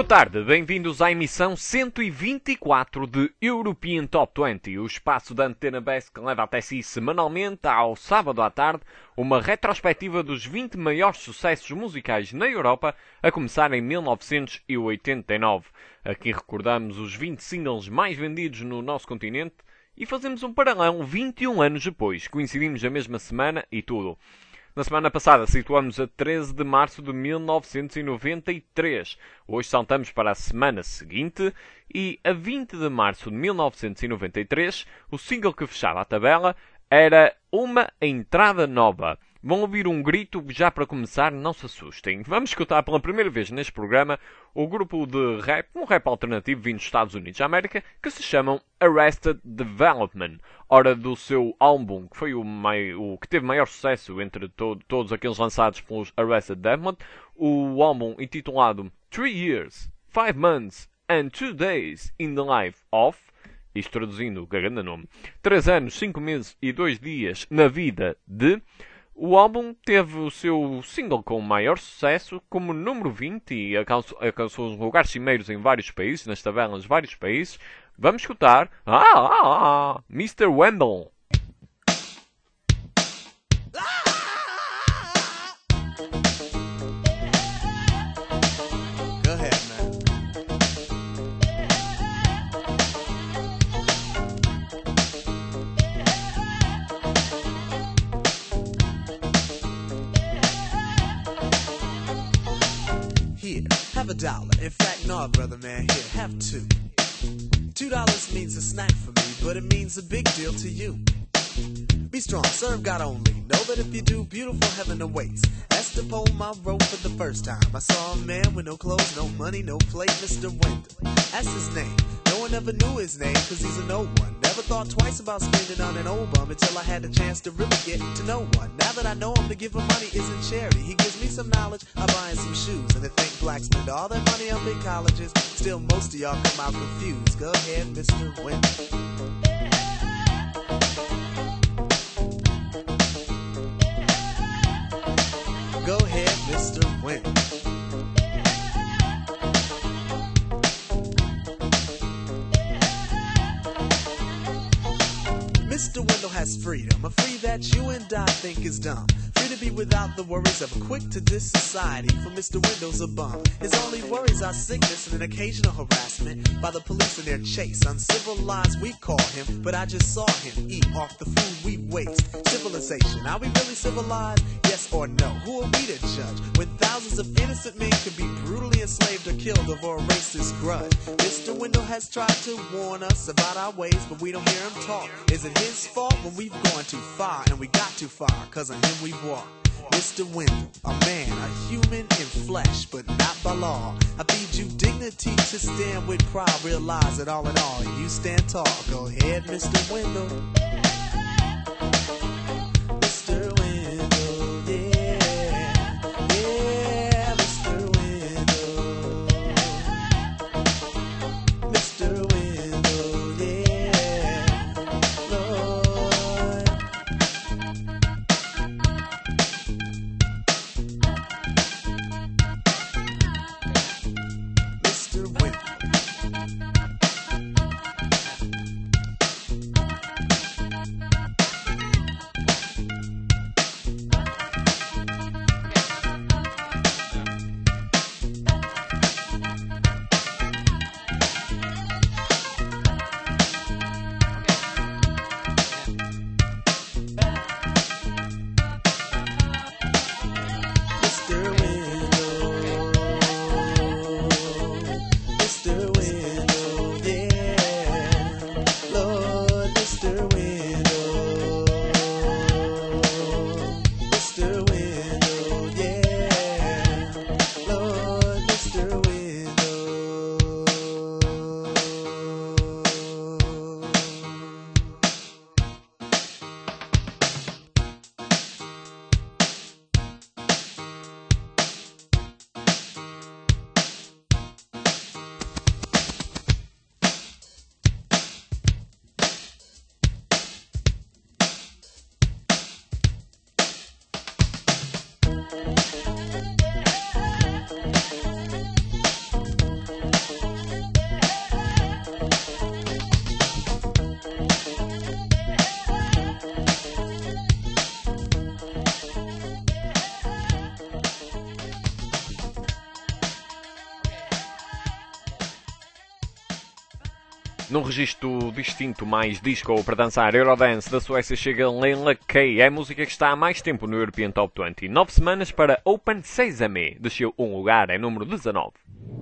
tarde, bem-vindos à emissão 124 de European Top 20, o espaço da Antena Best que leva até si semanalmente, ao sábado à tarde, uma retrospectiva dos 20 maiores sucessos musicais na Europa, a começar em 1989. Aqui recordamos os 20 singles mais vendidos no nosso continente e fazemos um paralelo 21 anos depois, coincidimos a mesma semana e tudo. Na semana passada situamos a 13 de março de 1993. Hoje saltamos para a semana seguinte e a 20 de março de 1993 o single que fechava a tabela era Uma Entrada Nova. Vão ouvir um grito já para começar, não se assustem. Vamos escutar pela primeira vez neste programa o grupo de rap, um rap alternativo vindo dos Estados Unidos da América, que se chamam Arrested Development. Ora, do seu álbum, que foi o que teve maior sucesso entre todos aqueles lançados pelos Arrested Development, o álbum intitulado 3 Years, 5 Months and 2 Days in the Life of... Isto traduzindo, que grande nome. 3 anos, 5 meses e 2 dias na vida de... O álbum teve o seu single com maior sucesso como número 20 e alcançou os lugares cimeiros em vários países, nas tabelas de vários países. Vamos escutar Mr. Wendell. Have a dollar. In fact, no, brother, man. Here, have two. $2 means a snack for me, but it means a big deal to you. Be strong, serve God only. Know that if you do, beautiful heaven awaits. That's the poem I wrote for the first time. I saw a man with no clothes, no money, no plate, Mr. Wendell. That's his name. No one ever knew his name, cause he's an old one. Never thought twice about spending on an old bum until I had the chance to really get to know one. Now that I know him, to give him money isn't charity. He gives me some knowledge, I buy him some shoes. And to think blacks spend all their money on big colleges, still most of y'all come out confused. Go ahead, Mr. Wendell. Go ahead, Mr. Wendell. Mr. Wendell has freedom, a free that you and I think is dumb. Free to be without the worries of a quick-to-diss society, for Mr. Wendell's a bum. His only worries are sickness and an occasional harassment by the police in their chase. Uncivilized we call him, but I just saw him eat off the food we waste. Civilization, are we really civilized? Yes or no? Who are we to judge when thousands of innocent men could be brutally enslaved or killed over a racist grudge? Mr. Wendell has tried to warn us about our ways, but we don't hear him talk. Is it his fault when we've gone too far and we got too far? Cause on him we walk. Mr. Wendell, a man, a human in flesh, but not by law. I feed you dignity to stand with pride. Realize that all in all, you stand tall. Go ahead, Mr. Wendell. Mr. Wendell, yeah. Yeah, Mr. Wendell. Mr. Wendell, yeah. Lord. Mr. Wendell. Num registro distinto mais disco para dançar Eurodance, da Suécia chega Leila K. É a música que está há mais tempo no European Top 20. 9 semanas para Open Sesame. Desceu um lugar, é número 19.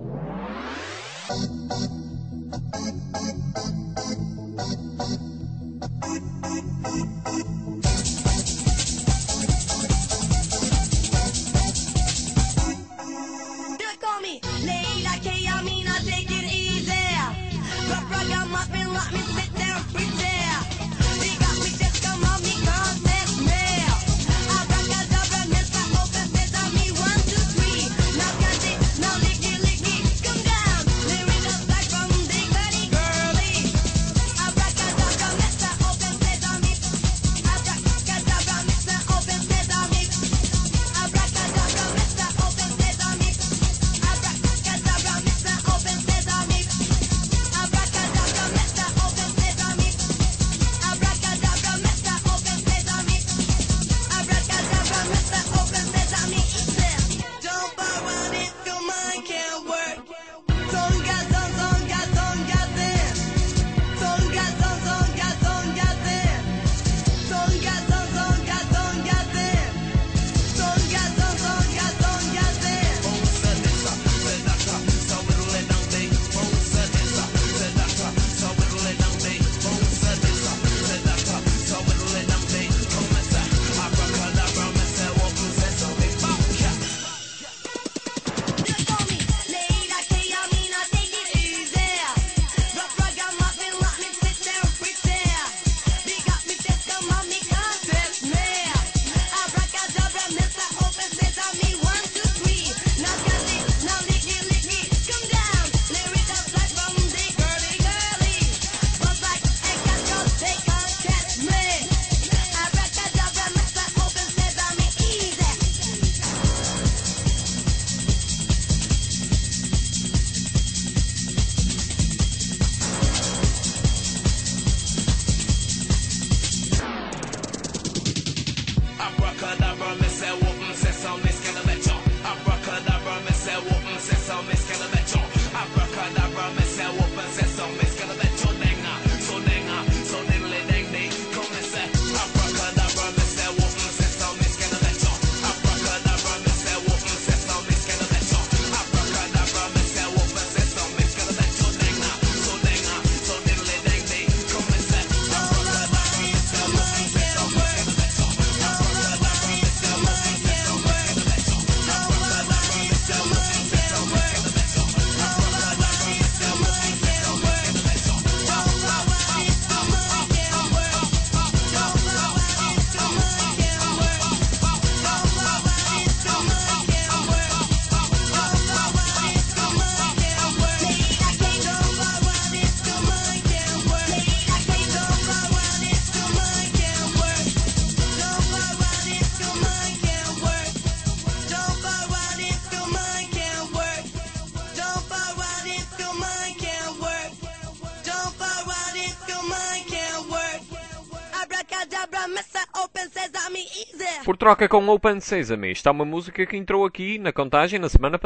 Por troca com Open Sesame, está uma música que entrou aqui na contagem na semana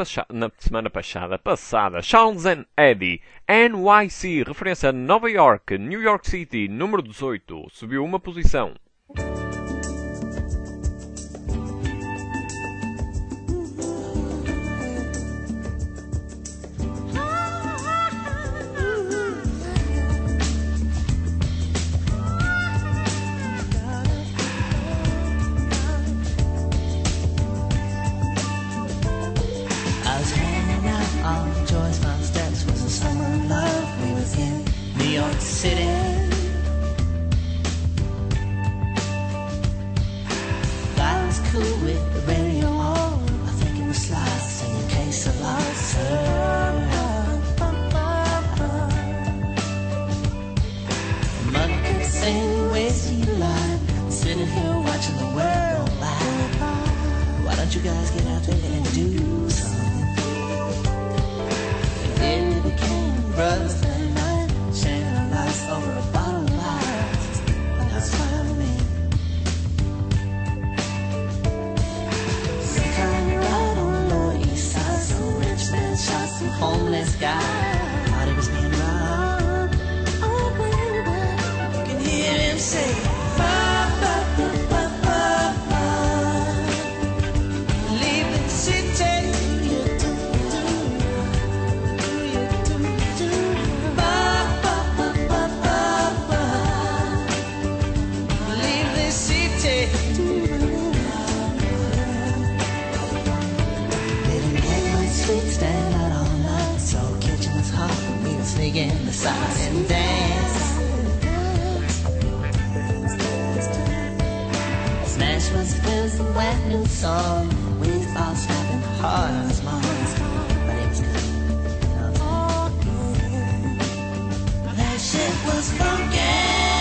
passada. Charles and Eddie, NYC, referência a Nova York, New York City, número 18, subiu uma posição. City. Life was cool with the radio on. I think it was slides in case of loss. Mother could sing ways to life. Sitting here watching the world go by. Why don't you guys get out there and do something? And then we became brothers. Over a bottle of ice, that's fine with me. Some kind of ride on the Lower East Side. Some rich man shot some homeless guy. Thought he was being robbed. side and dance. Smash was first a wet new song. We all snapping hard on his mom. But it was good. You know what I'm saying? That shit was funky.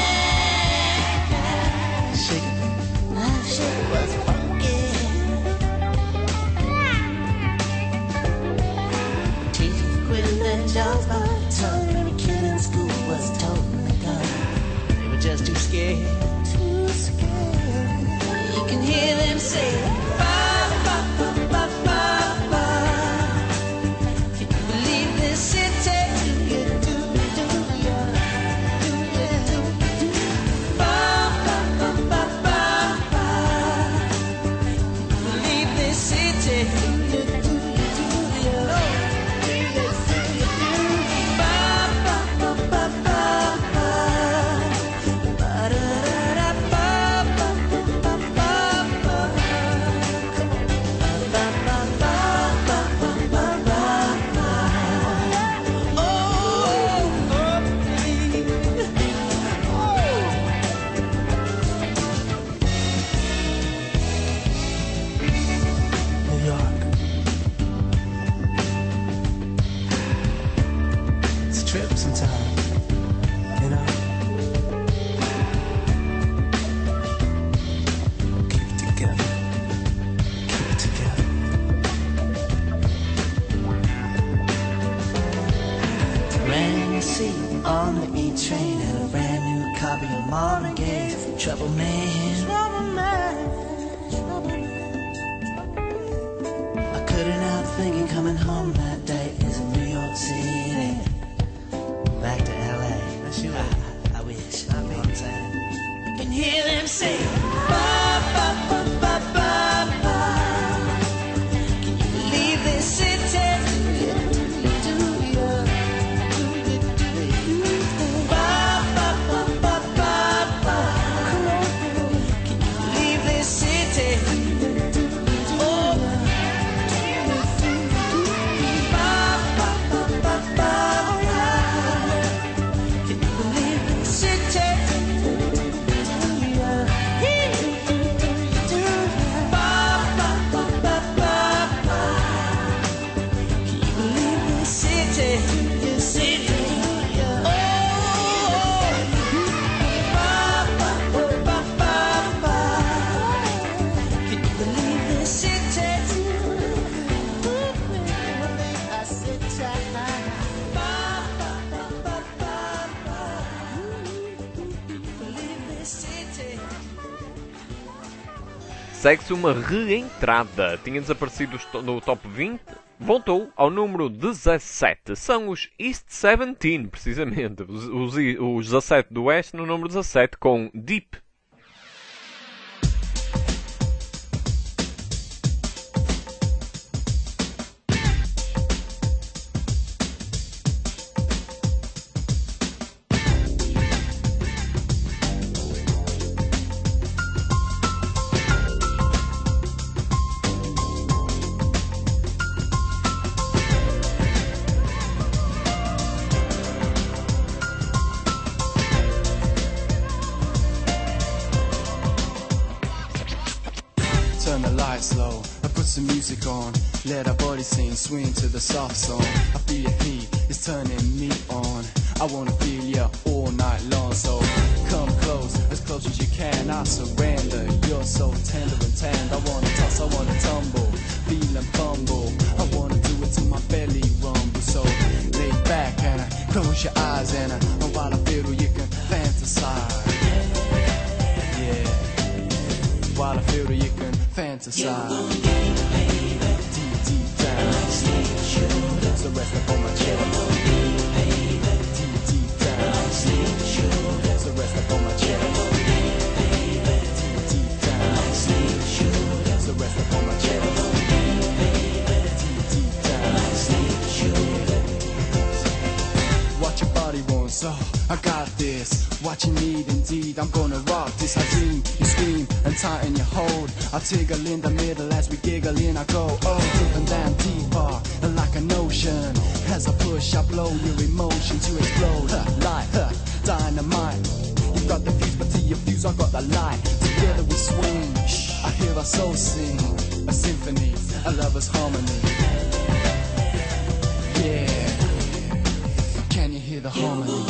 Shake it. That shit was funky. Teachers quitting their jobs by the ton. Every kid in school was toting a gun. They were just too scared. Too scared. You can hear them say, ba, ba, ba, ba, ba, ba. Can you believe this city? Do you, do you, do you, do you, do you? Ba, ba, ba, ba, ba, ba. Can you believe this city? Do you, do you, do you? Do you, do you, do you? Ba, ba, ba, ba, ba, ba. Ba, da, da, da, ba, ba, ba, ba, ba, ba. Come on. Ba, ba, ba, ba, ba, ba, ba, ba. Oh, baby. New York. It's a trip sometime, you know. Keep it together. Keep it together. Brand new seat on the E train and a brand new copy of Marvin Gaye's Trouble Man. I couldn't help thinking coming home that day is in New York City. Back to LA. I wish. You know what I'm saying? You can hear them say, ba, ba, ba, ba, ba, ba. Can you believe this city? Do you, do you, do you, do you? Ba, ba, ba, ba, ba, ba. Can you believe this city? Oh, ba, ba, ba, ba, ba, ba. Can you believe this city? Ba, ba, ba, ba, ba, ba. Can you believe this city? This city. Oh, ba, ba, ba, ba, ba, ba. Can you believe this city? I sit tight. Ba, ba, ba, ba, ba, ba. Can you believe this city? Segue-se uma reentrada. Tinha desaparecido no top 20. Voltou ao número 17. São os East 17, precisamente. Os 17 do Oeste no número 17 com Deep. Turn the lights low, I put some music on. Let our body sing, swing to the soft song. I feel your heat, it's turning me on. I wanna feel you all night long. So come close as you can. I surrender, you're so tender and tanned. I wanna toss, I wanna tumble, feel and fumble. I wanna do it till my belly rumble. So lay back and close your eyes and while I feel you can fantasize. Yeah. While I feel that you can fantasize. Deep, deep down. So rest up on my chest. Deep, deep down. So rest up on my chest. Deep, deep down. So rest up on my chest. Deep, deep down. What your body wants, so I got this. What you need indeed, I'm gonna rock this. I dream, you scream and tighten your hold. I tickle in the middle as we giggle in. I go, oh, deep and down deeper like an ocean. As I push, I blow your emotions, you explode like dynamite. You've got the fuse, but to your fuse, I got the light. Together we swing, I hear our souls sing. A symphony, a lover's harmony. Yeah, can you hear the harmony?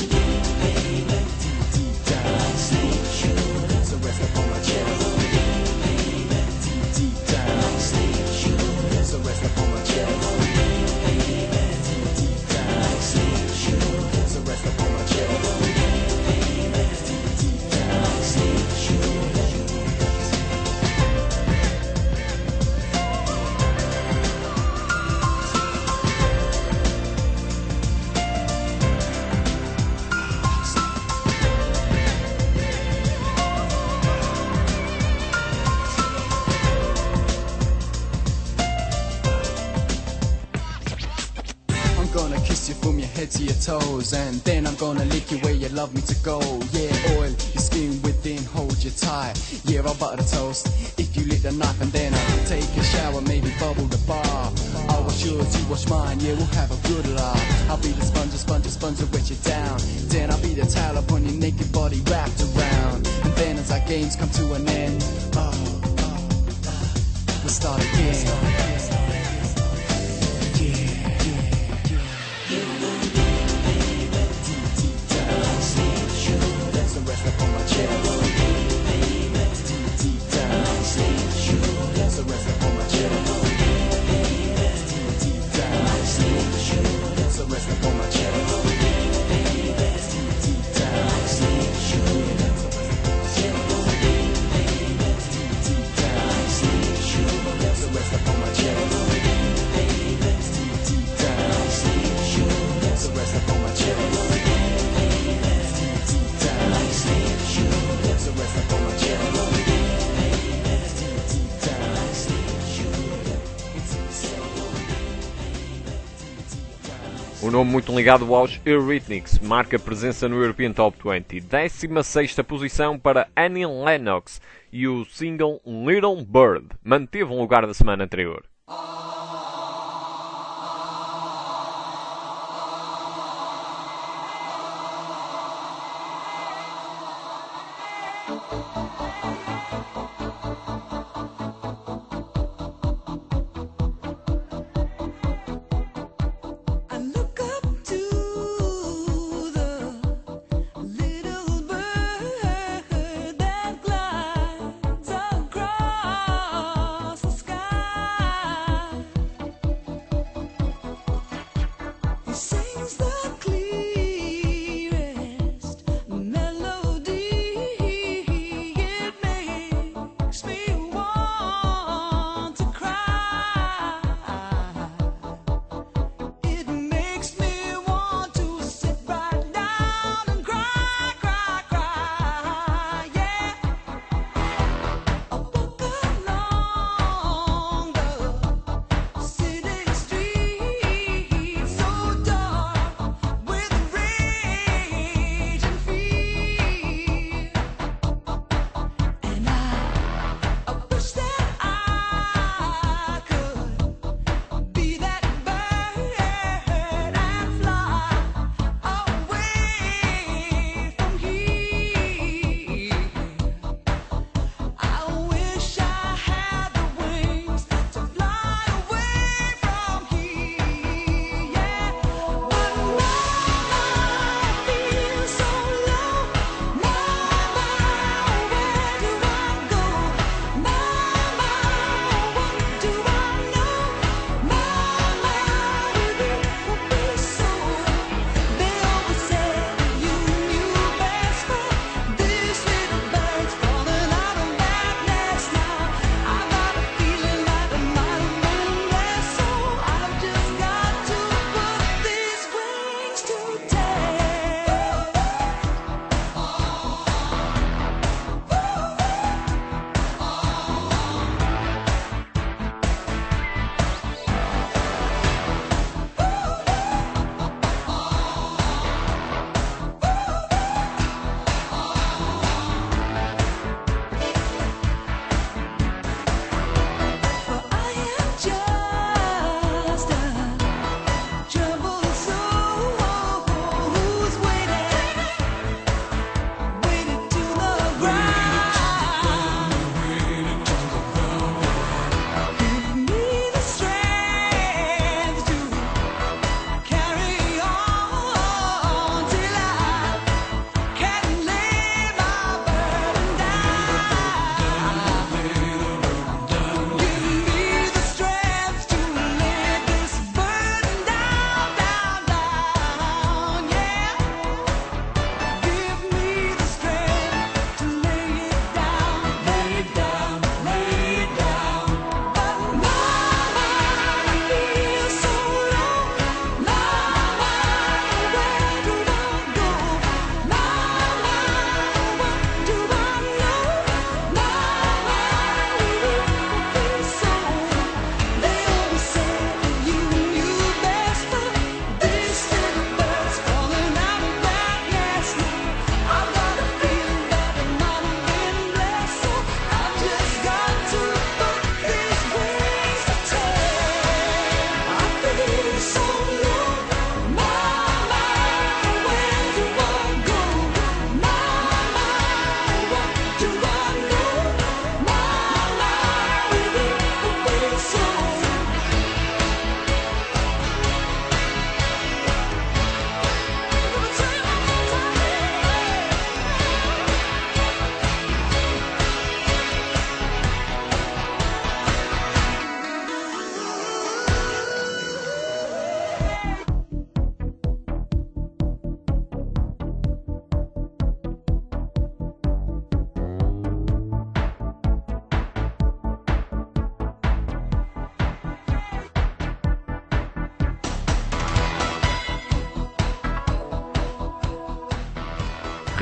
Deep down, so rest upon my chest. Deep down, so rest upon my chest. Deep down, so rest upon my chest. Deep down, gonna kiss you from your head to your toes, and then I'm gonna lick you where you love me to go. Yeah, oil your skin within, hold you tight. Yeah, I'll butter the toast if you lick the knife, and then I'll take a shower, maybe bubble the bar. I'll wash yours, you wash mine, yeah, we'll have a good laugh. I'll be the sponge to wet you down. Then I'll be the towel upon your naked body wrapped around. And then as our games come to an end, we'll start again. Um nome muito ligado aos Eurythmics, marca presença no European Top 20. 16ª posição para Annie Lennox e o single Little Bird manteve um lugar da semana anterior.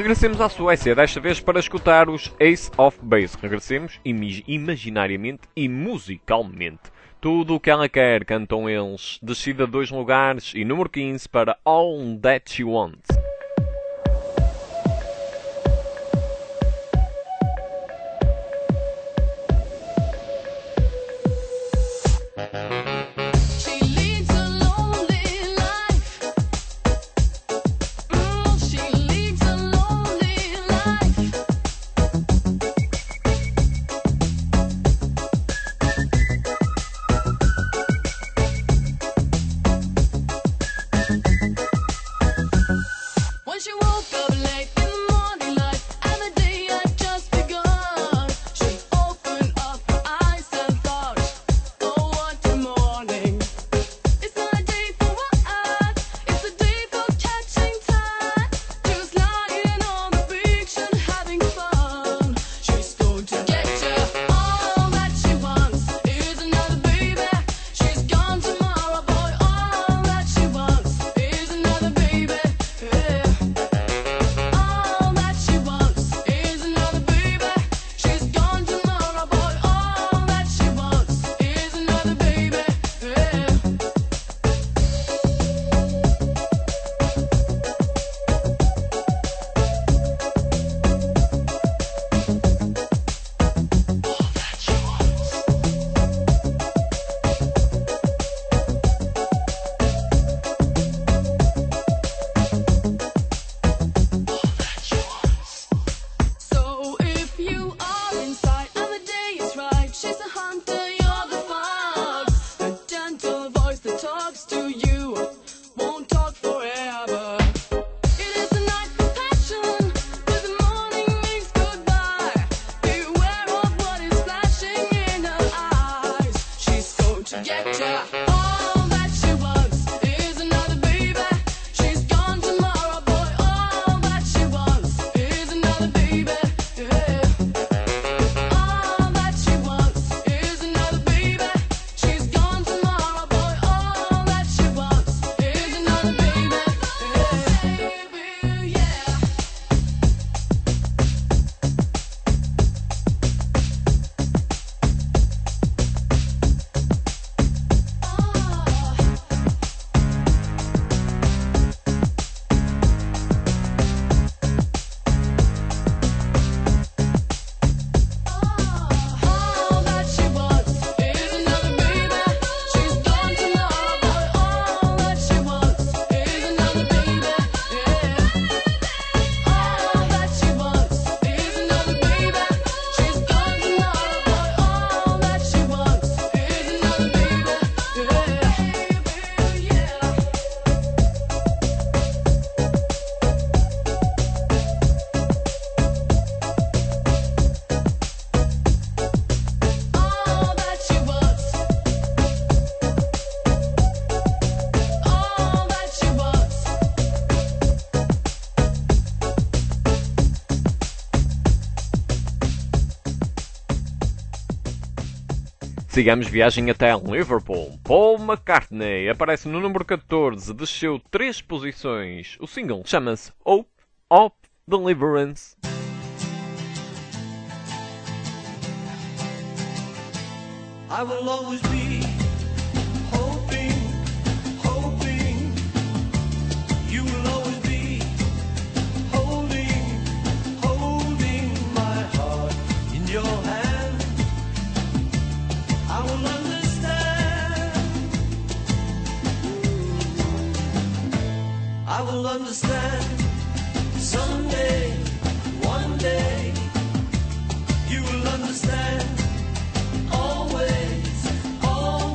regressemos à Suécia, desta vez para escutar os Ace of Base. Regressemos imaginariamente e musicalmente. Tudo o que ela quer, cantam eles. Descida 2 lugares e número 15 para All That She Wants. Sigamos viagem até Liverpool. Paul McCartney aparece no número 14, desceu 3 posições. O single chama-se Hope of Deliverance. I will always be hoping, hoping. You will always be holding, holding my heart in your hand. I will understand. I will understand someday, one day. You will understand. Always, always.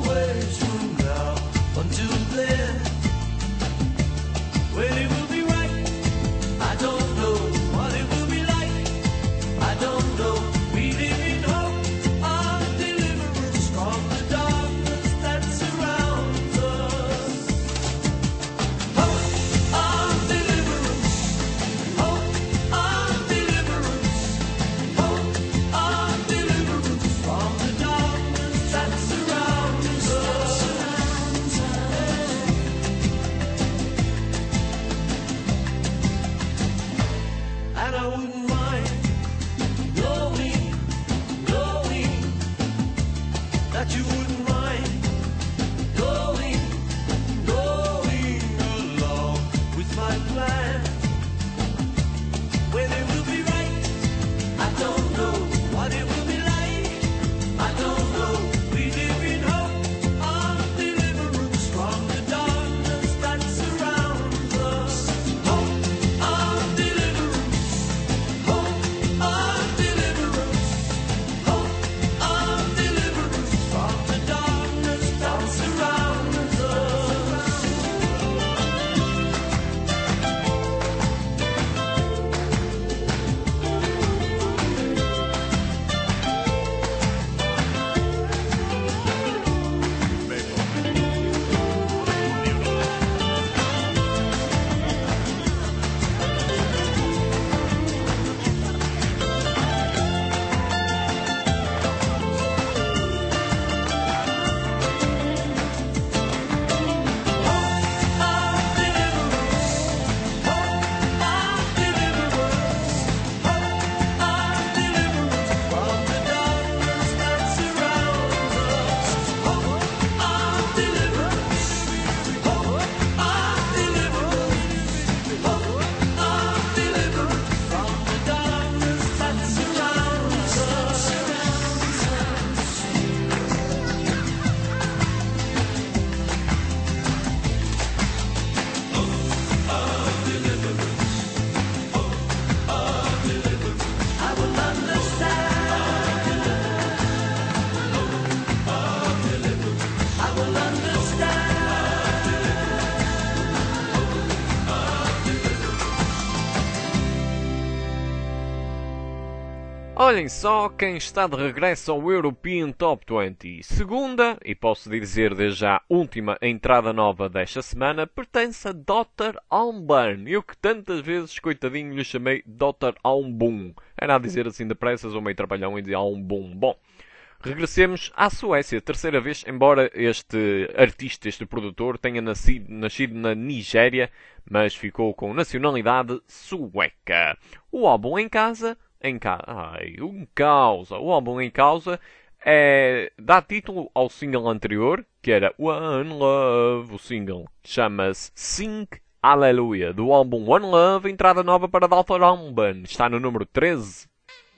Olhem só quem está de regresso ao European Top 20. Segunda, e posso dizer desde já última entrada nova desta semana, pertence a Dr. Alban. Eu que tantas vezes, coitadinho, lhe chamei Dr. Alban. Era a dizer assim depressa, ou meio trabalhão e dizer Alban. Bom, regressemos à Suécia, terceira vez, embora este artista, este produtor, tenha nascido na Nigéria, mas ficou com nacionalidade sueca. O álbum Em Causa, o álbum Em Causa dá título ao single anterior, que era One Love. O single chama-se Sing Hallelujah, do álbum One Love, entrada nova para Dr. Alban, está no número 13.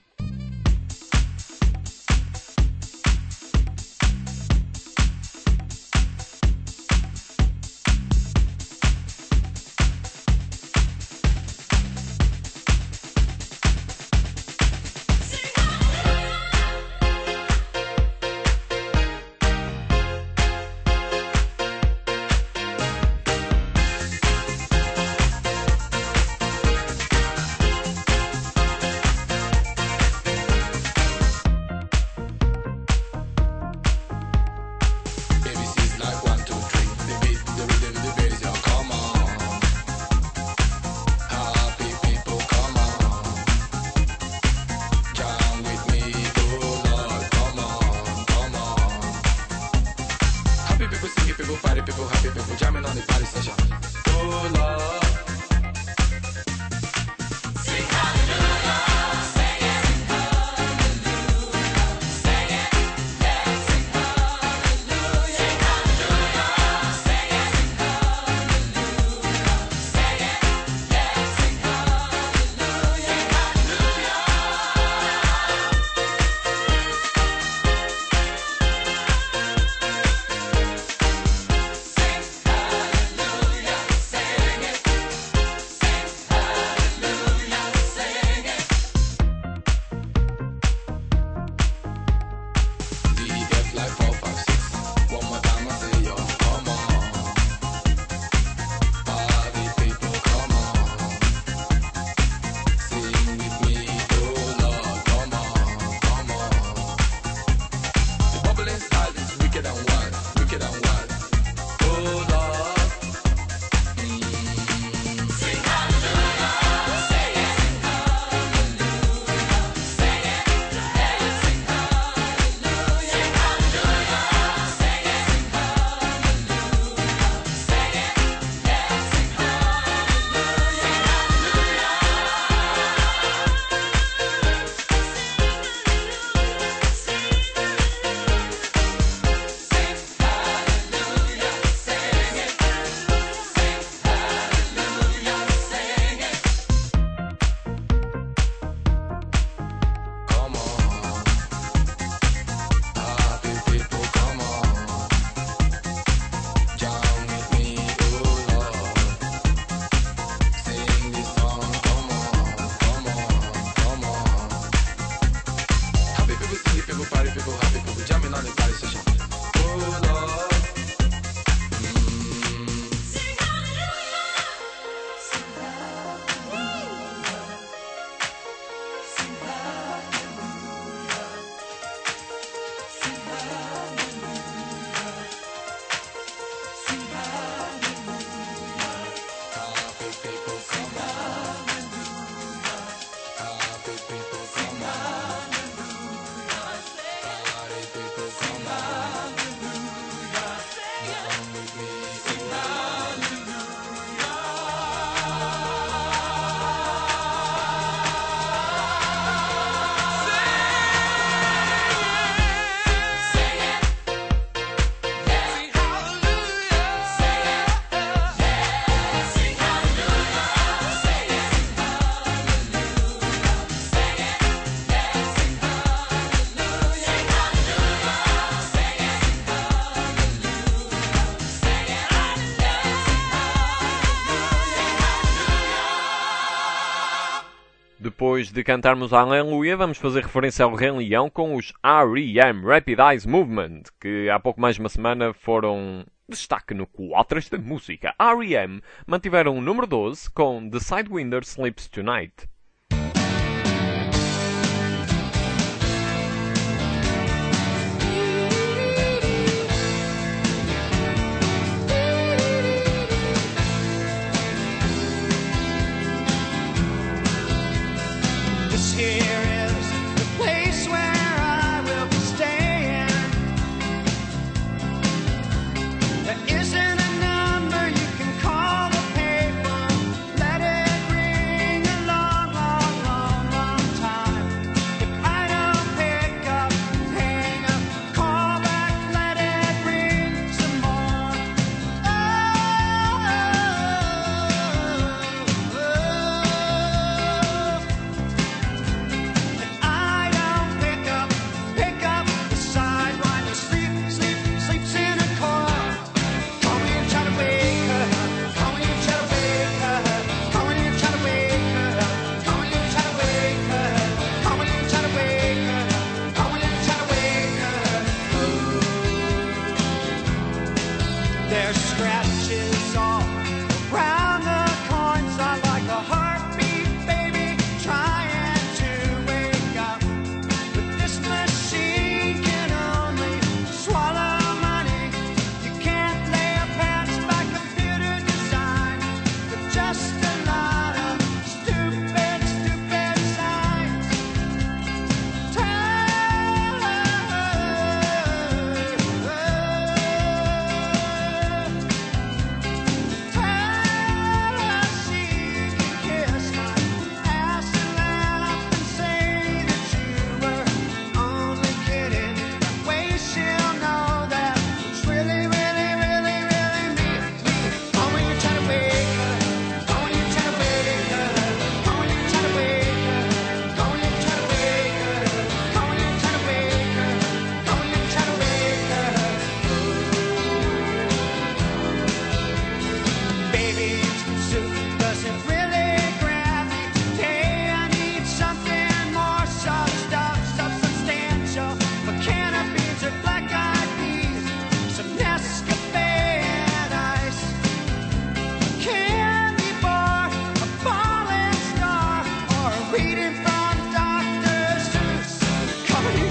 Depois de cantarmos a Aleluia, vamos fazer referência ao Rei Leão com os R.E.M. Rapid Eyes Movement, que há pouco mais de uma semana foram destaque no Quatro da Música. R.E.M. mantiveram o número 12 com The Sidewinder Sleeps Tonight.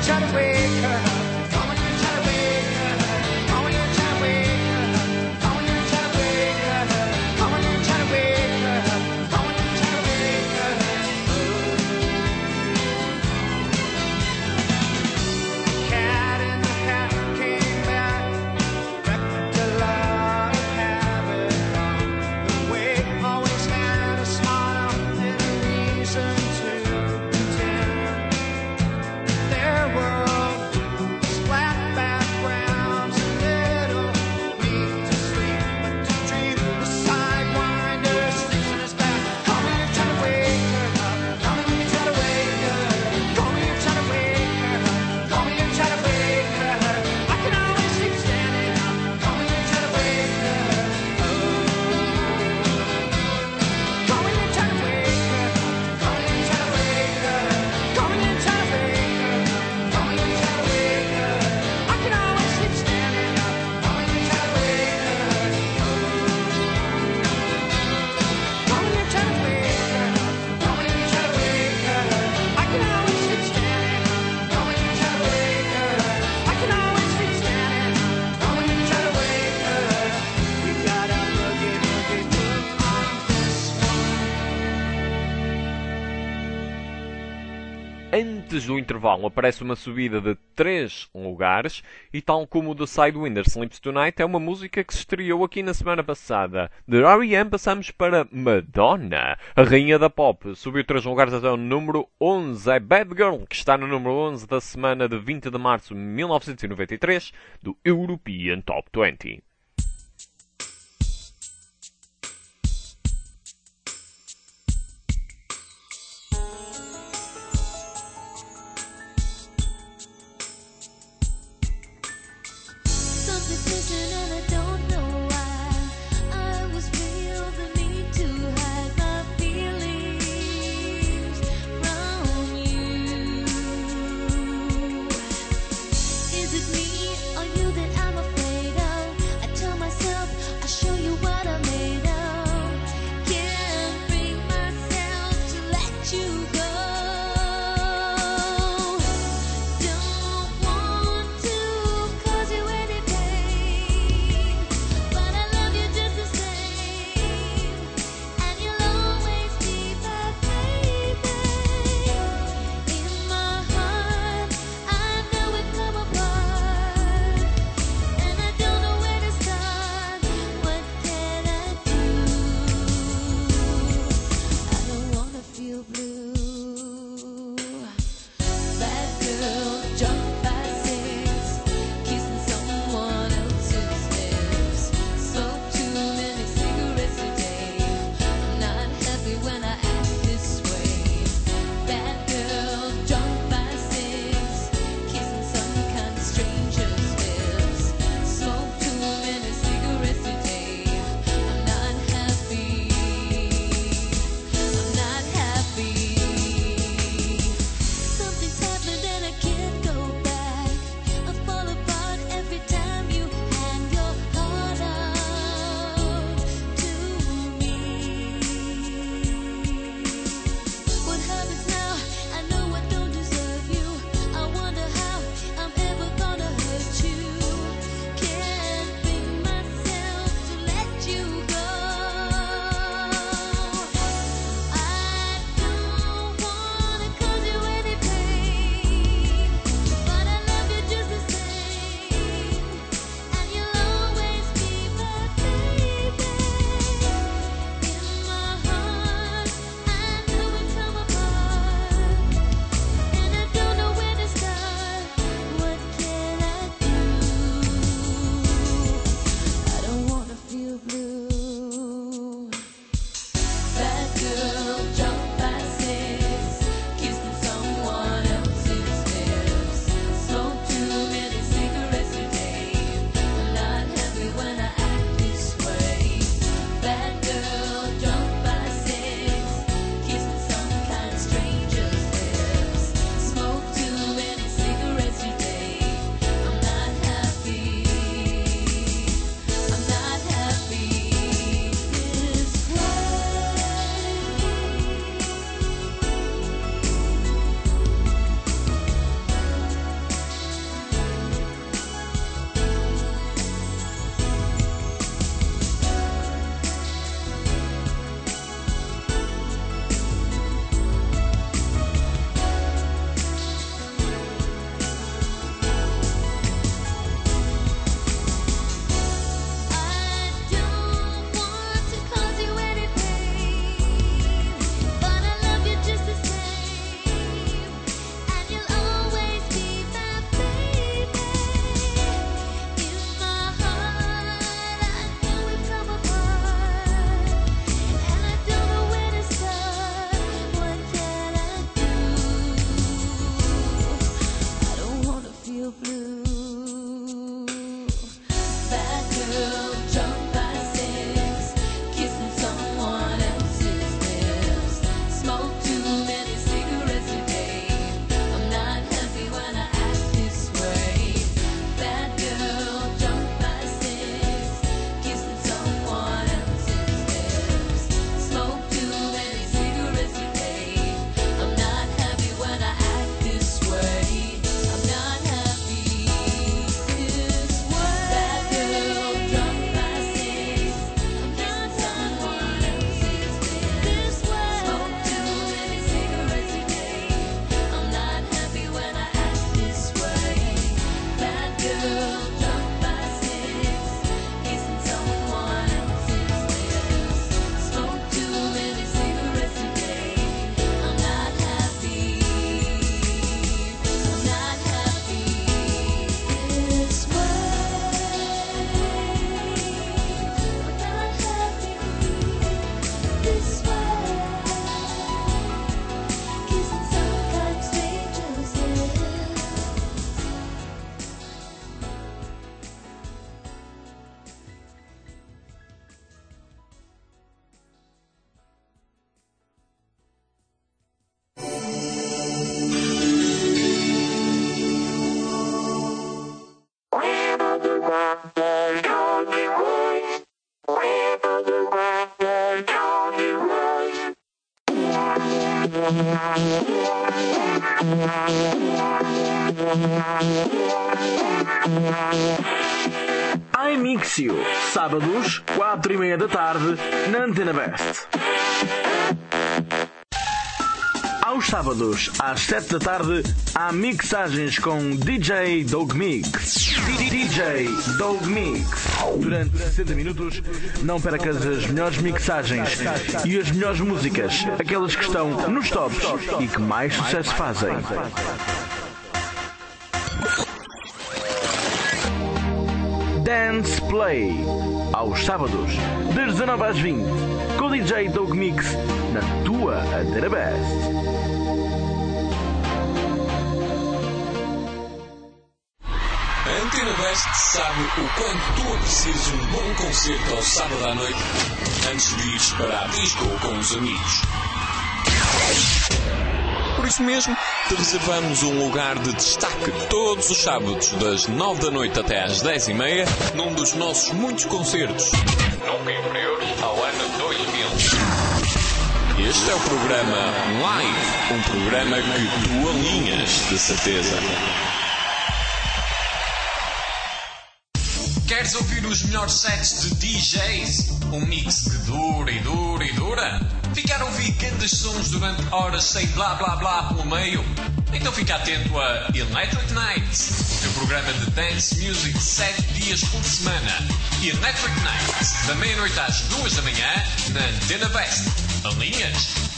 try to wake her up. Call when you try to wake her up. Call when you try to wake her up. Call when you try to wake her up. Call when you try to wake her up. Call when you try to wake her up. Cat in the Hat came back, wrecked a lot of havoc on the way. Always had a smile and a reason to pretend. Their world was flat backgrounds, a little need to sleep, but to dream. The sidewinder sleeps in his back. Call me, you're trying to wake her up. Call me, you're trying to wake her up. Call me, you're trying to wake her up. Call me, you're trying to wake her up. I can always sleep standing up. Call me, you're trying to wake her up. Call me, you're trying to wake her up. Call me, you're trying to wake her up. Call me, you're trying to wake her up. Call me, you're trying to wake her up. I can always sleep standing up. Call me, you're trying to wake her up. Call me, you're trying to wake her up. Call me, you're trying to wake her up. I can always sleep standing up. Call me, you're trying to wake her up. I can always sleep standing up. Call me, you're trying to wake her up. You got a boogie look on this one. Antes do intervalo aparece uma subida de 3 lugares e tal como o The Sidewinder Sleeps Tonight é uma música que se estreou aqui na semana passada. De R.E.M. passamos para Madonna, a rainha da pop. Subiu 3 lugares até o número 11. É Bad Girl, que está no número 11 da semana de 20 de março de 1993 do European Top 20. Something's missing and I don't know why. I was real, the need to hide my feelings from you. Is it me or you that I'm afraid of? I iMixio, sábados, 4:30 da tarde, na Antena Best. Aos sábados, às 7 da tarde, há mixagens com DJ Dog Mix. DJ Dog Mix. Durante 60 minutos, não percas as melhores mixagens e as melhores músicas, aquelas que estão nos tops e que mais sucesso fazem. Dance Play, aos sábados, das 19 às 20, com o DJ Dog Mix, na tua Antena Best. A Antena Best sabe o quanto tu aprecias um bom concerto ao sábado à noite antes de ires para a disco com os amigos. Por isso mesmo, te reservamos um lugar de destaque todos os sábados, das 9 da noite até às 10:30, num dos nossos muitos concertos, nunca inferiores ao ano 2000. Este é o programa Live, um programa que tu alinhas, de certeza. Queres ouvir os melhores sets de DJs? Um mix que dura e dura e dura? Ficar a ouvir grandes sons durante horas sem blá blá blá pelo meio? Então fica atento a Electric Nights, o teu programa de dance music 7 dias por semana. Electric Nights, da meia-noite às 2 da manhã, na Antena Best. Alinhas?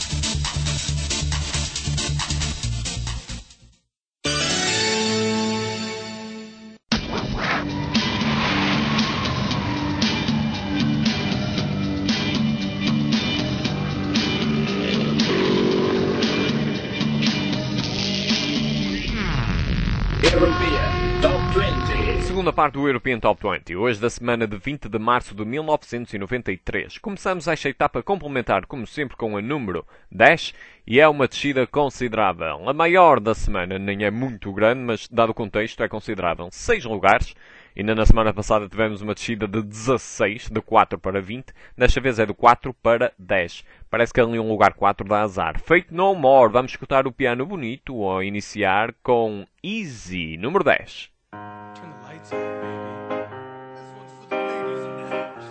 Segunda parte do European Top 20, hoje da semana de 20 de março de 1993. Começamos esta etapa complementar, como sempre, com a número 10 e é uma descida considerável. A maior da semana nem é muito grande, mas dado o contexto é considerável. 6 lugares. Ainda na semana passada tivemos uma descida de 16, de 4 para 20. Desta vez é de 4 para 10. Parece que ali um lugar 4 dá azar. Fate No More. Vamos escutar o piano bonito a iniciar com Easy, número 10. Turn the lights on, baby. This one's for the ladies in the house.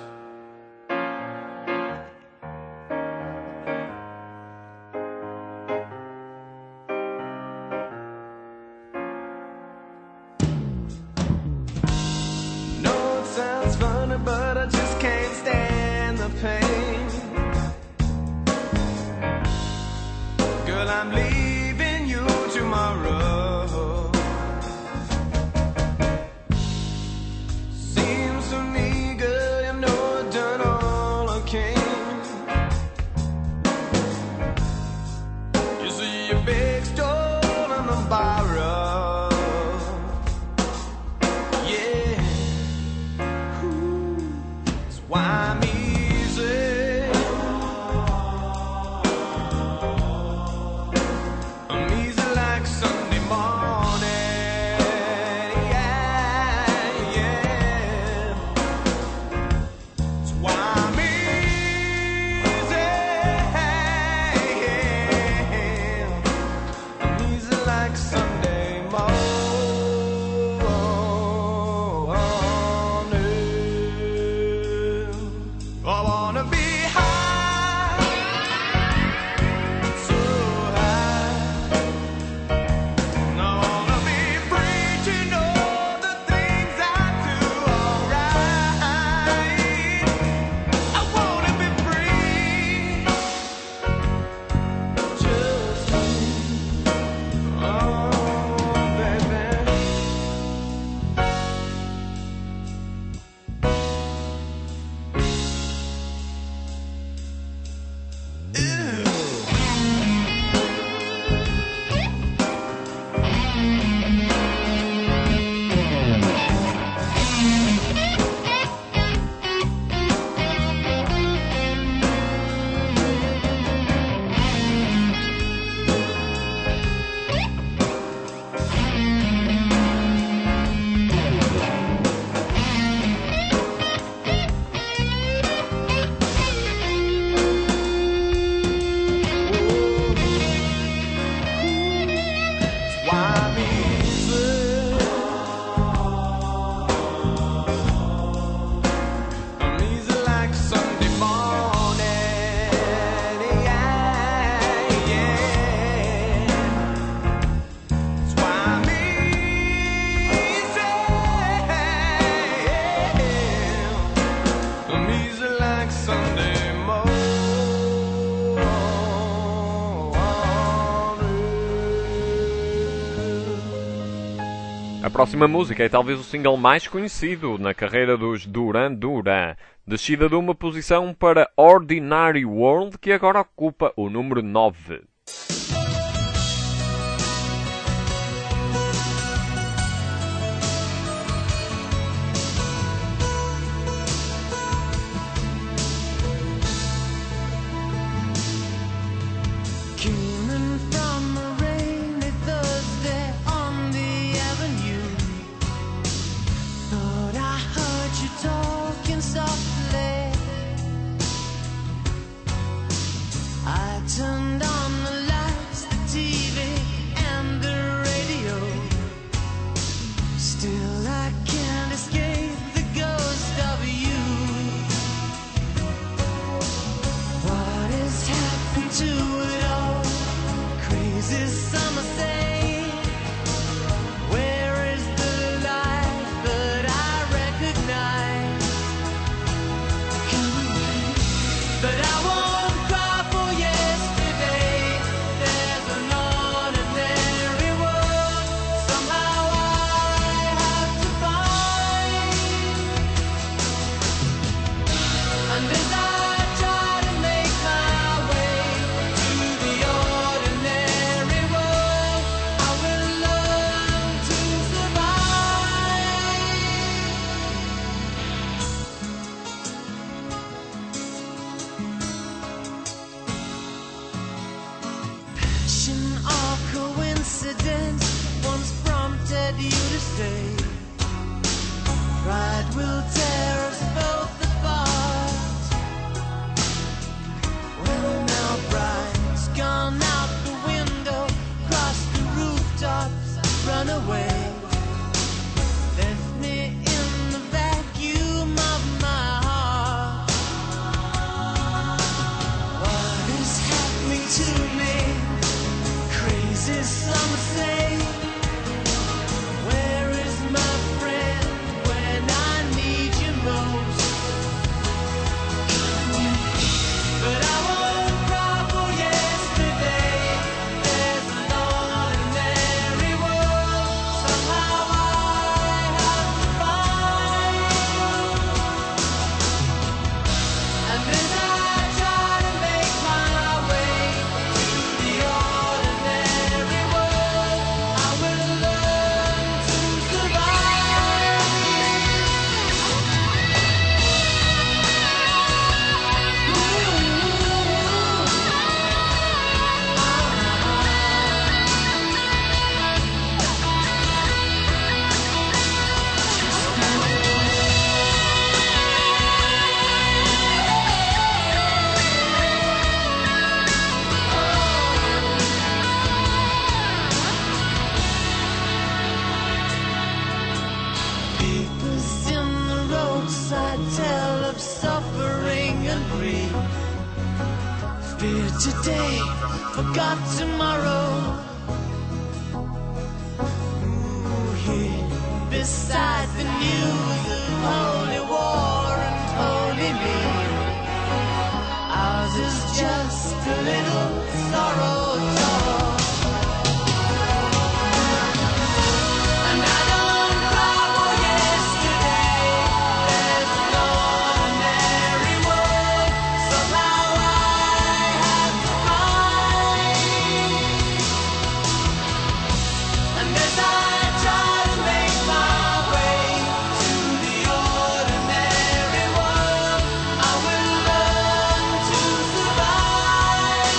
No, it sounds funny, but I just can't stand the pain. Girl, I'm leaving you tomorrow. A próxima música é talvez o single mais conhecido na carreira dos Duran Duran. Descida de uma posição para Ordinary World, que agora ocupa o número 9. Came from a rainy Thursday on the avenue. Thought I heard you talking softly. I turned on the lights, the TV, and the radio. Still I can't escape the ghost of you. What has happened to it all? Crazy summer say, where is the life that I recognize? But I won't cry for yesterday. There's an ordinary world somehow I have to find. And as I try to make my way to the ordinary world, I will learn to survive. Passion or coincidence once prompted you to say, pride will tear us both apart. Well, now bride's gone out the window, crossed the rooftops, run away. Left me in the vacuum of my heart. What is happening to me? Crazy some say. Where is my friend when I need you most? But I won't cry for yesterday. There's an ordinary world somehow I have to find. And as I try to make my way to the ordinary world, I will learn to survive. Papers in the roadside tell of suffering and grief. Fear today, forgot tomorrow. Ooh, here beside the news of holy war and holy me. Ours is just a little sorrow talk. And I don't cry for yesterday. There's an ordinary world somehow I have to find. And as I try to make my way to the ordinary world, I will learn to survive.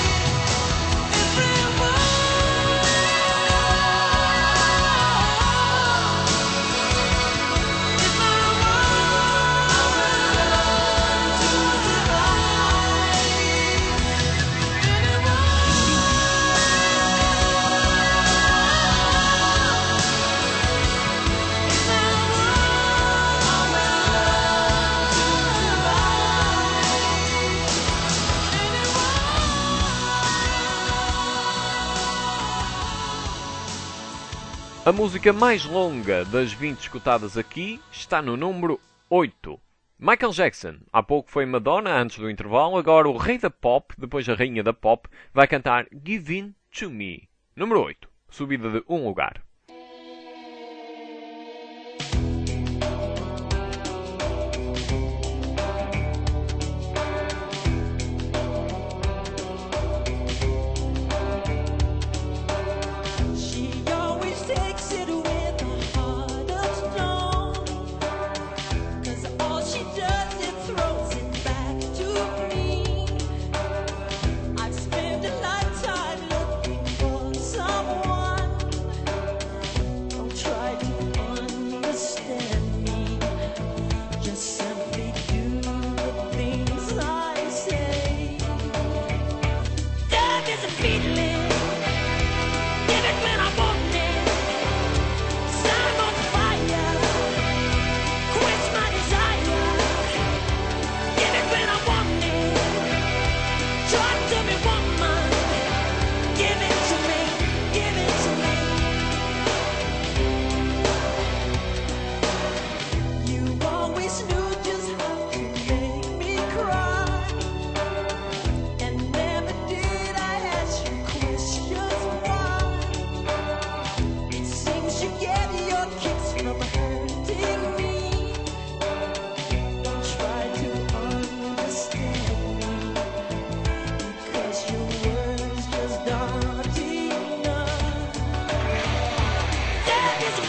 A música mais longa das 20 escutadas aqui está no número 8. Michael Jackson, há pouco foi Madonna antes do intervalo, agora o rei da pop, depois a rainha da pop, vai cantar Give In To Me. Número 8, subida de um lugar.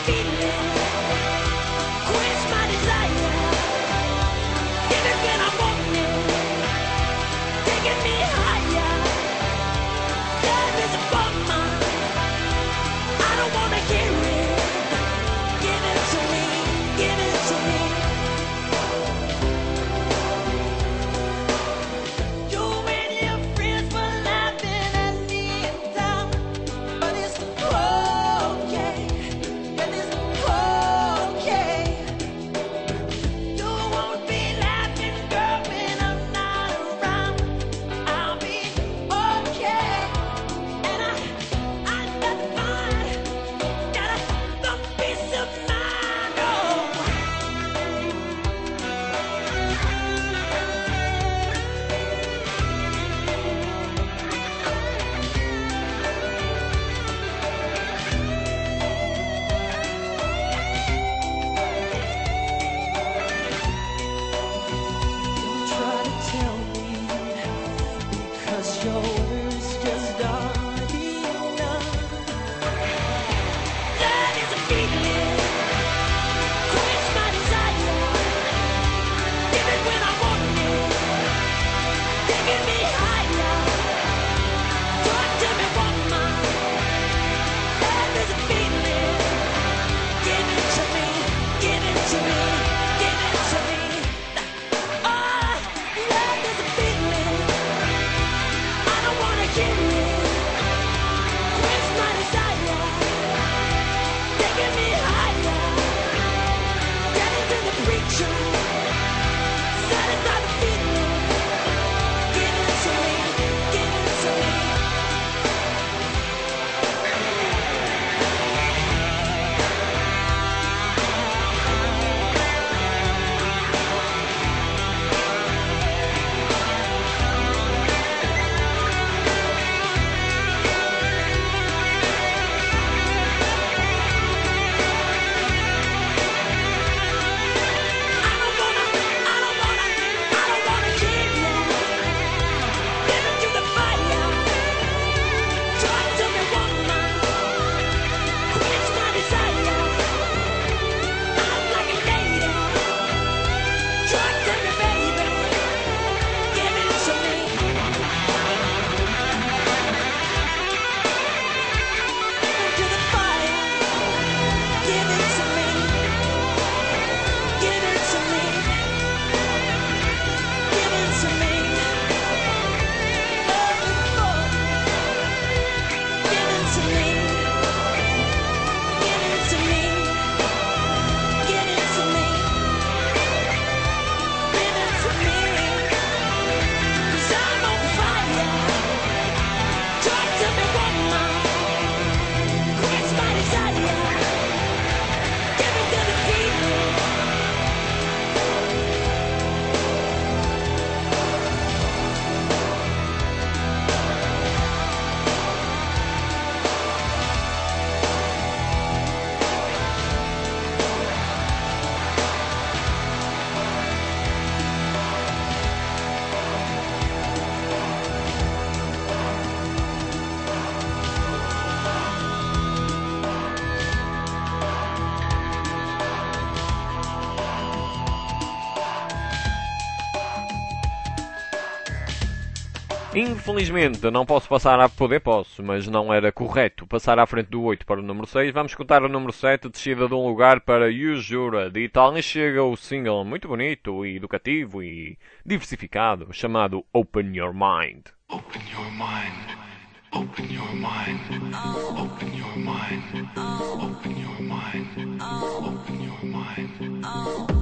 feeling. Quench my desire. Give it when I want it. Taking me higher. Love is a bummer. I don't wanna hear it. Give it to me. Give it to me. You and your friends were laughing at me in town, but it's okay. And it's okay. You won't be laughing, girl, when I'm not around. I'll be okay. And I got fine. Got a peace of mind. Oh. Try to tell me, because your words just aren't enough. Love is a feeling, quench my desire. Give it when I want it, taking me higher. Talk to me, woman. Love is a feeling. Give it to me, give it to me, give it to me. Oh, love is a feeling. I don't wanna hear it. Quench my desire. Taking me higher. Get into the preacher. Satisfy the feeling. Give it to me. Give it to me. Infelizmente não posso passar a poder, posso, mas não era correto passar à frente do 8 para o número 6. Vamos escutar o número 7, descida de um lugar para You Jura. De Itália chega o single muito bonito e educativo e diversificado, chamado Open Your Mind. Open your mind. Open your mind. Open your mind. Open your mind. Open your mind.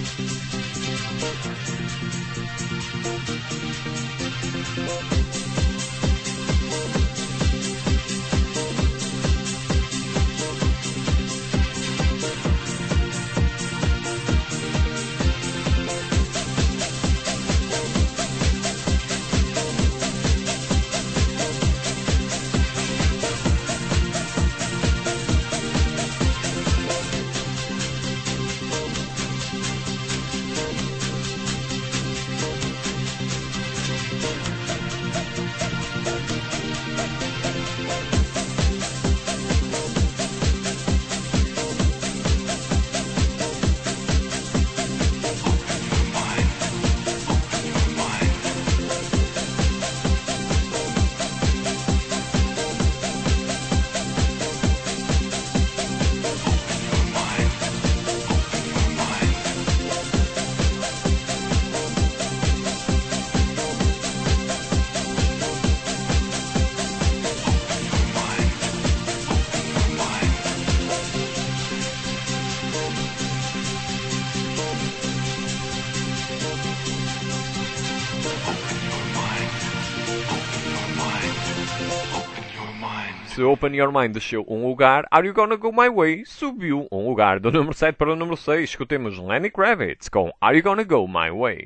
Se Open Your Mind desceu um lugar, Are You Gonna Go My Way subiu um lugar. Do número 7 para o número 6, escutemos Lenny Kravitz com Are You Gonna Go My Way.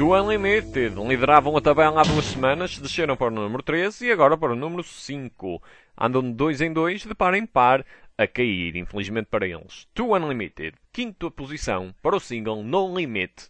Too Unlimited lideravam a tabela há 2 semanas, desceram para o número 13 e agora para o número 5. Andam de 2 em 2, de par em par, a cair, infelizmente para eles. Too Unlimited, quinta posição para o single No Limit.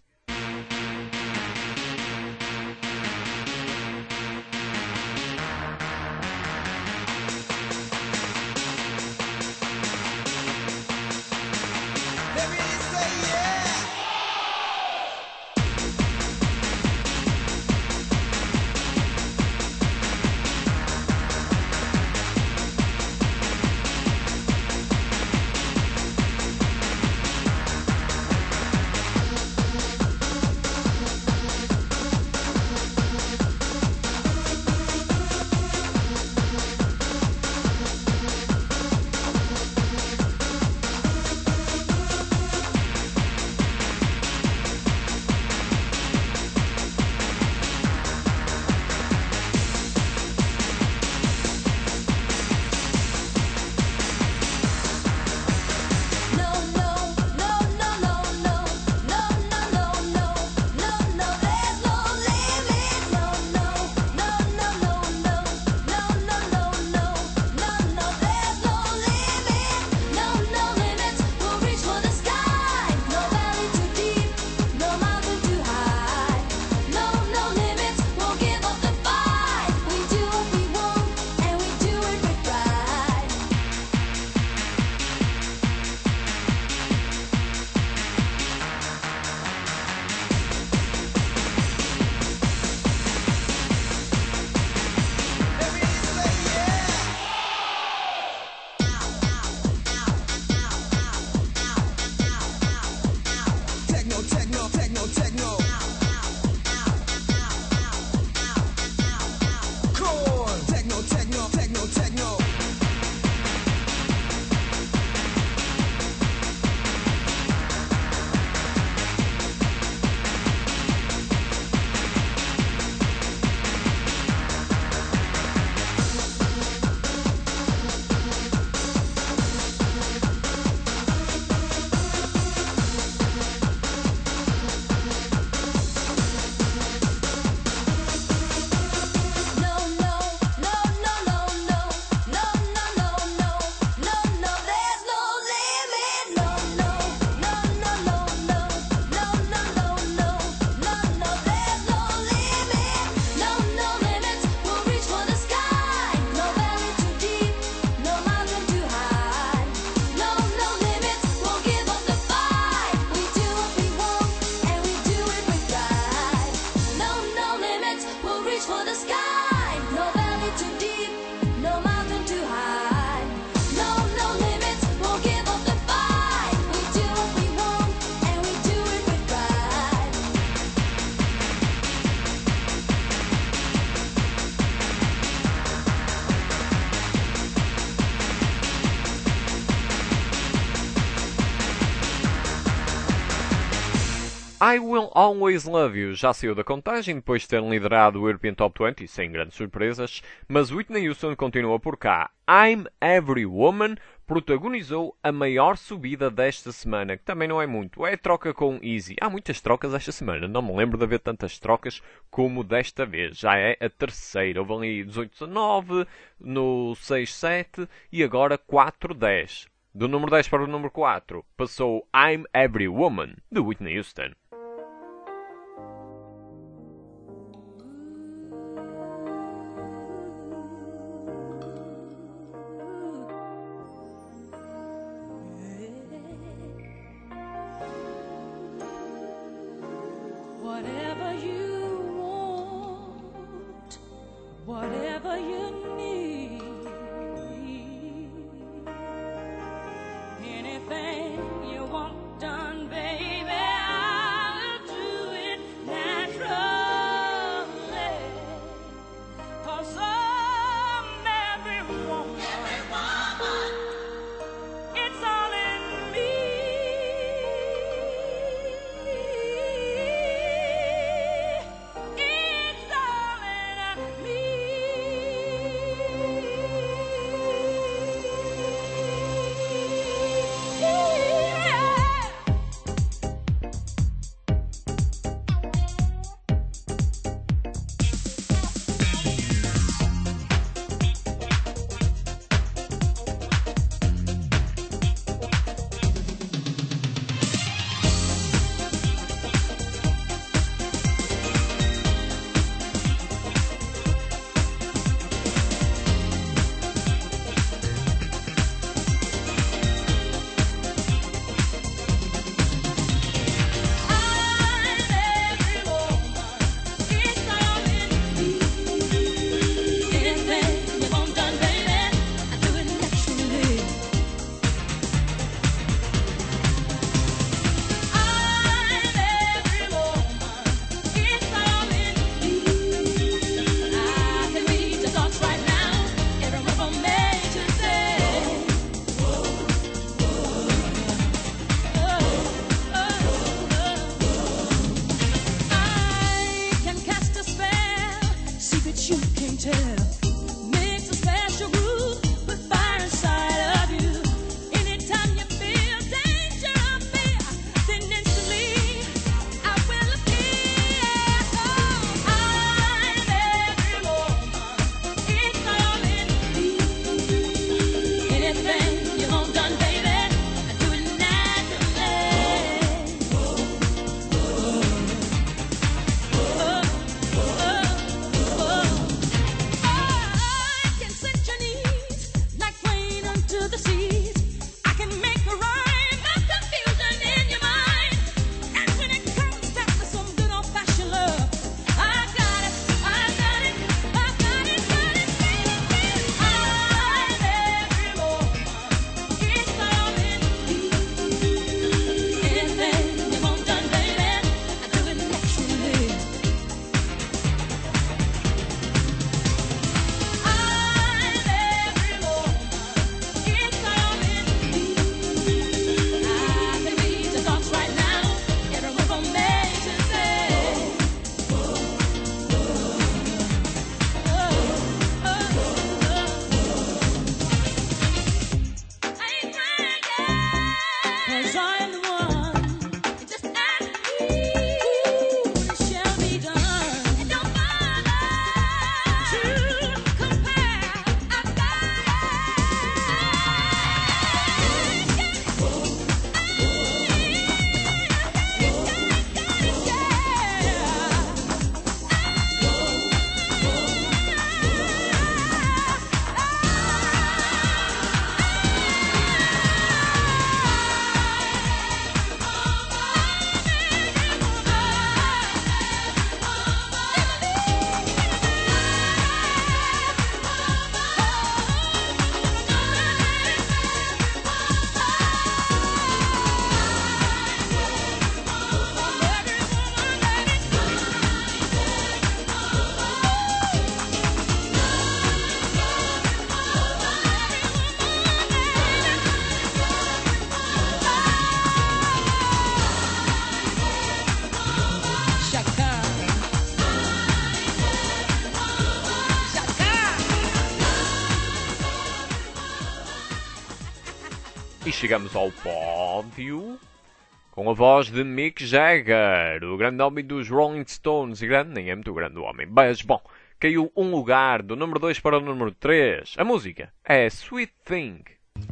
I Will Always Love You já saiu da contagem depois de ter liderado o European Top 20, sem grandes surpresas, mas Whitney Houston continua por cá. I'm Every Woman protagonizou a maior subida desta semana, que também não é muito, é a troca com Easy. Há muitas trocas esta semana, não me lembro de haver tantas trocas como desta vez, já é a terceira. Houve ali 18-19, no 6-7 e agora 4-10. Do número 10 para o número 4 passou I'm Every Woman, de Whitney Houston. Whatever you want, whatever you need, anything you want done, baby, I'll do it naturally. 'Cause I'm every woman. It's all in me. It's all in me. that you can tell. Makes a special groove with fire inside of you. Anytime you feel danger or fear, then instantly I will appear. Oh, I'm every woman. It's all in me. Anything you want done, baby, I do it naturally. I can set your needs like rain unto the seas. I can make a rhyme of confusion in your mind. And when it comes down to some good old-fashioned love, I got it, I got it, I got it, got it, baby. I'm every woman. It's all in me. Anything you want done, baby, I do it naturally. I'm every woman. It's all in me. I can read your thoughts right now. Every information says. I ain't crying yet, 'cause I'm the one. Just ask me, it shall be done. It don't bother to compare. I got E chegamos ao pódio com a voz de Mick Jagger, o grande homem dos Rolling Stones. E grande, nem é muito grande o homem. Mas, bom, caiu um lugar do número 2 para o número 3. A música é Sweet Thing.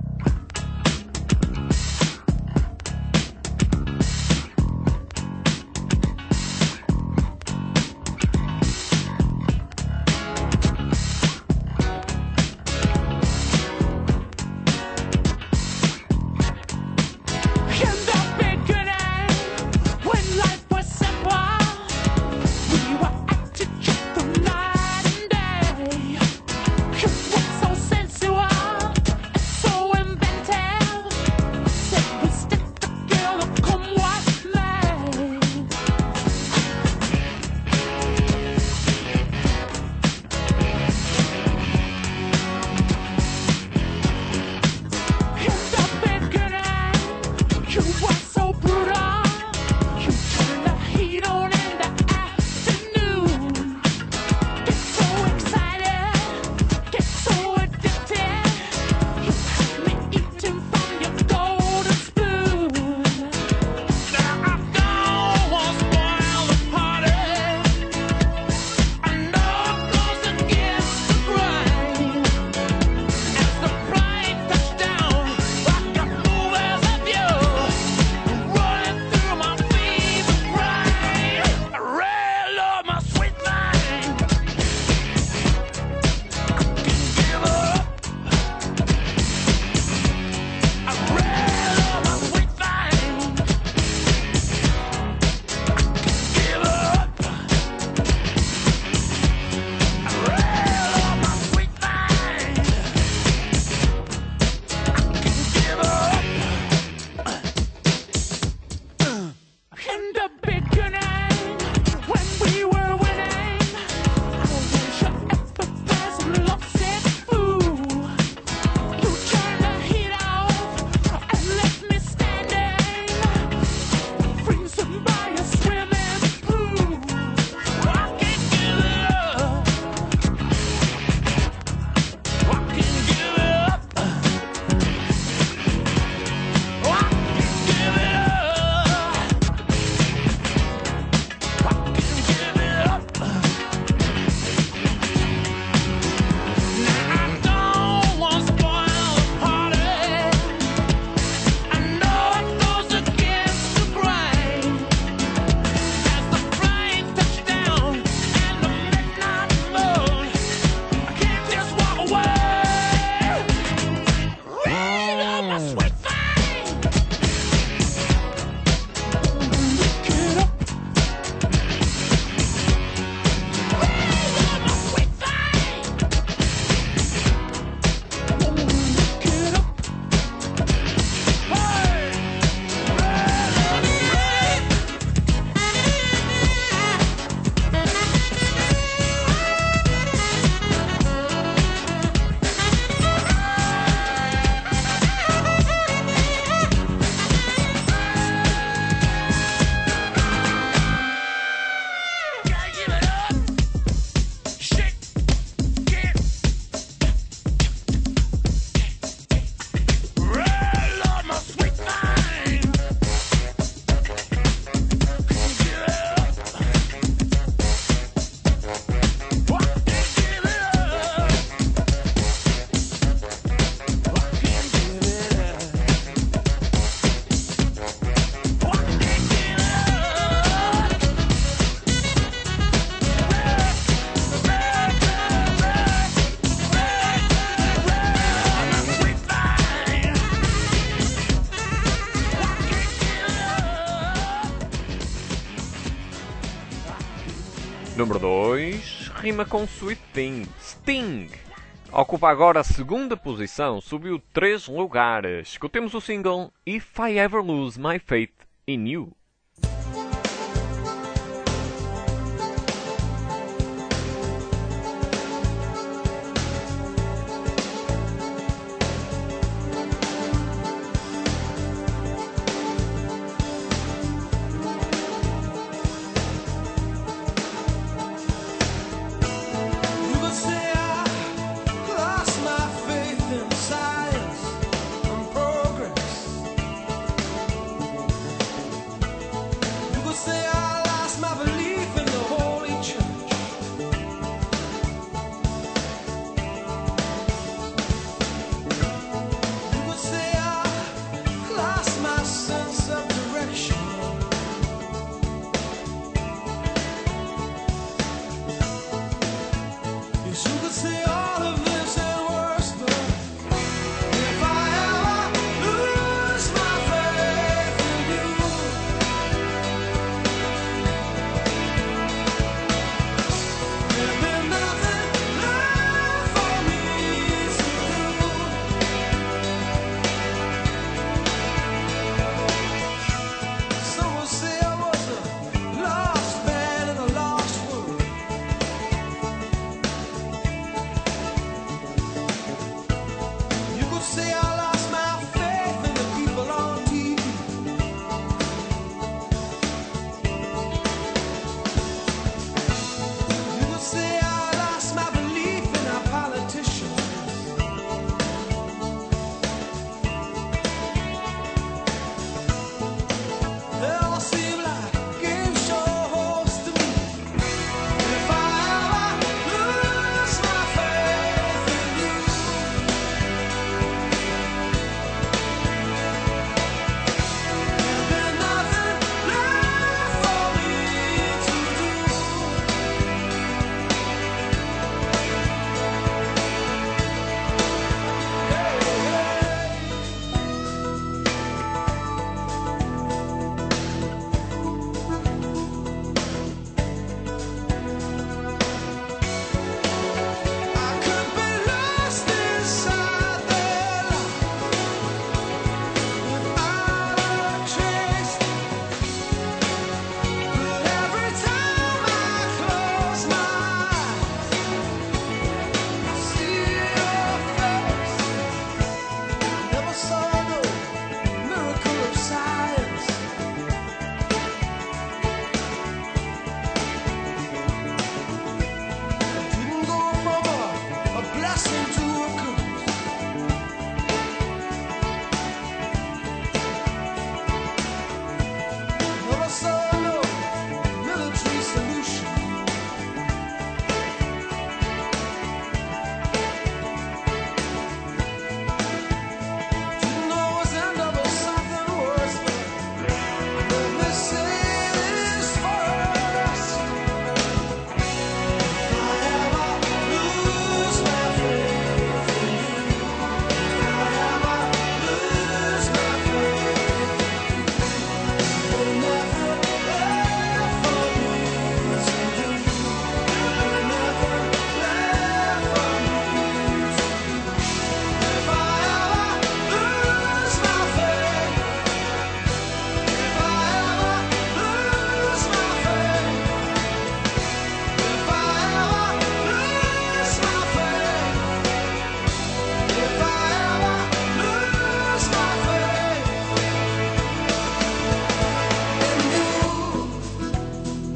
In the beginning, when life was simple, we were acting just the night and day. It was so sensual, so Número 2, rima com Sweet Thing. Sting ocupa agora a segunda posição, subiu 3 lugares. Escutemos o single If I Ever Lose My Faith in You. You could say I lost my faith in science and progress. You could say I lost my belief in the Holy Church. You could say I lost my sense of direction. Yes, you could say all of this and worse, but if I ever lose my faith in you, there'll be nothing left for me to do. Some would say I was a lost man in a lost world. You could say I lost my faith in the people on TV. You could say I lost my belief in our politicians. They all seem like game show hosts to me. If I ever lose my faith in you, there'll be nothing left for me to do. I could be lost inside their life without a trace. But every time I close my eyes, I see your face. Never saw no miracle of science. Didn't go from a blessing to a curse. Never saw no military solution. Didn't always end up with something worse. But let me say this first. If I ever lose my faith in you, if I ever lose my faith, there'll never left for me to do. There'll never left for me to do. If I ever lose my faith, if I ever lose my faith, if I ever lose my faith, if I ever lose my faith in you.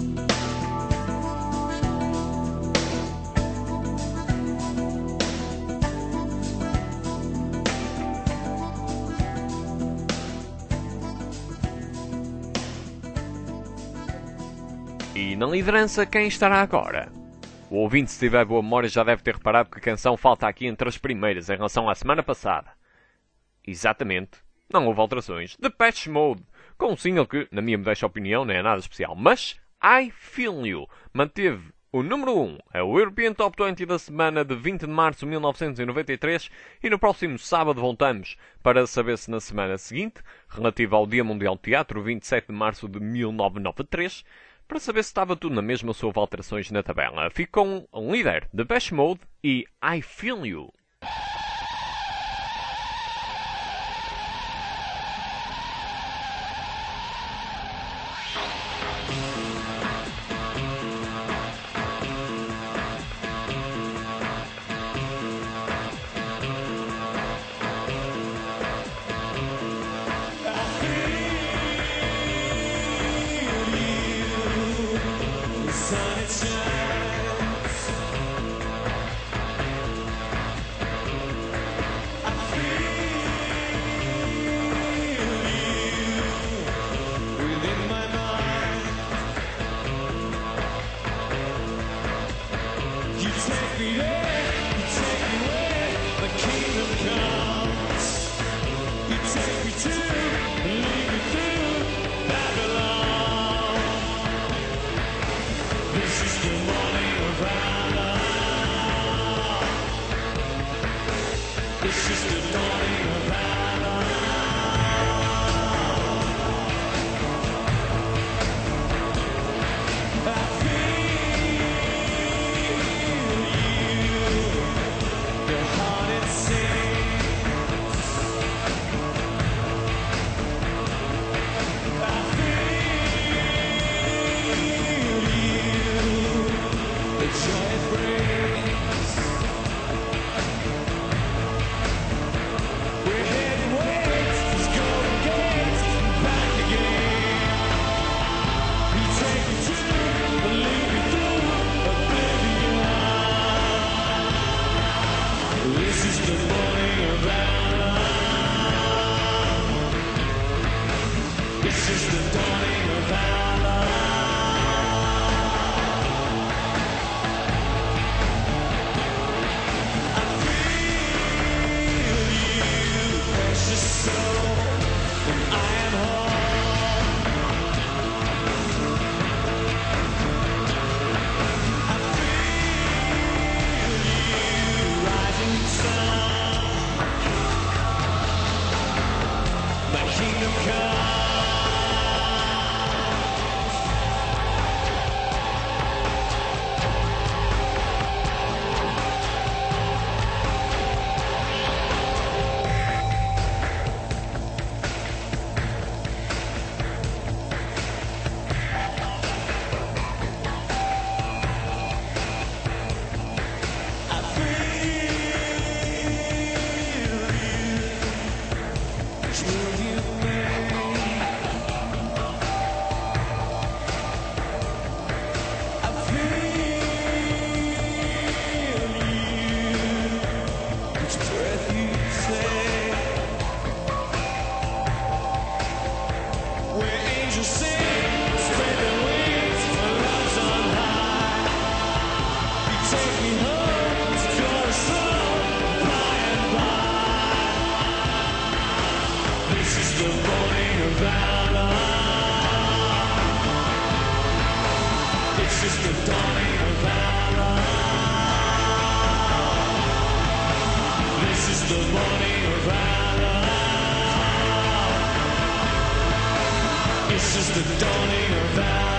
E na liderança, quem estará agora? O ouvinte, se tiver boa memória, já deve ter reparado que a canção falta aqui entre as primeiras em relação à semana passada. Exatamente, não houve alterações. Depeche Mode, com um single que, na minha modesta opinião, não é nada especial, mas I Feel You manteve o número 1, é o European Top 20 da semana de 20 de março de 1993 e no próximo sábado voltamos para saber se na semana seguinte, relativa ao Dia Mundial de Teatro, 27 de março de 1993, Para saber se estava tudo na mesma, se houve alterações na tabela. Ficam um líder, Depeche Mode e I Feel You. This is the dawning of valor.